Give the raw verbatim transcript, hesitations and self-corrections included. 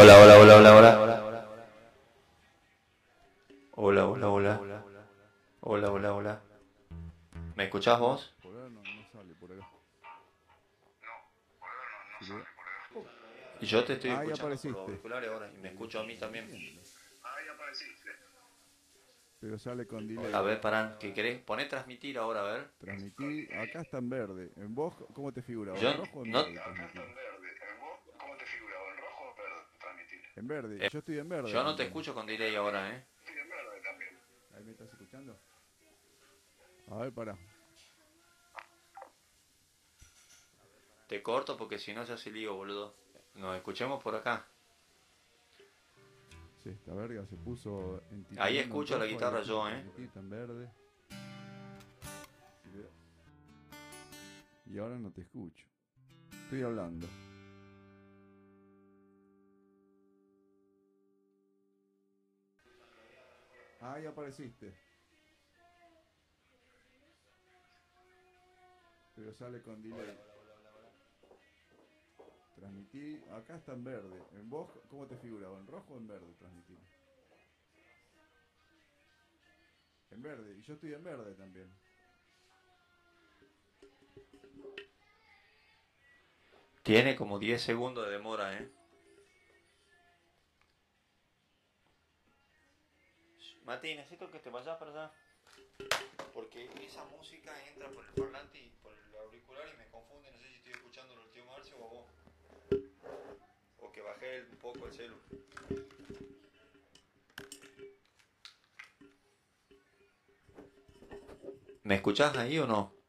Hola, hola, hola, hola, hola. Hola, hola, hola. Hola, hola, hola. ¿Me escuchás vos? Por ahora no, no sale por acá. Si le- Y yo te estoy Ahí escuchando por los apareciste. auriculares ahora y me Y escucho a mí no también. entiendo. Pero sale con A delay. ver, pará, ¿qué querés? Poné transmitir ahora, a ver. Transmití. Acá está en verde. ¿En vos cómo te figura? ¿O en Yo rojo o en no, verde transmitir? En eh, verde. Yo estoy en verde yo no te también. escucho con delay ahora, ¿eh? ¿Ahí me estás escuchando? A ver, pará. Te corto porque si no se hace lío, boludo. Nos escuchemos por acá. Sí, esta verga se puso en Ahí titineando en escucho la rojo. Ahí guitarra escucho yo, ¿eh? transmitir, está en verde. Si le- Y ahora no te escucho. Estoy hablando. Ahí apareciste. Pero sale con delay. Transmitir, acá está en verde. ¿En vos cómo te figura? ¿O en rojo o en verde transmitir? En verde, y yo estoy en verde también. Tiene como diez segundos de demora, ¿eh? Mati, necesito que te vayas para allá. Porque esa música entra por el parlante y por el auricular y me confunde. No sé si estoy escuchando al tío Marcio o a vos. O que bajé un poco el celu. ¿Me escuchás ahí o no?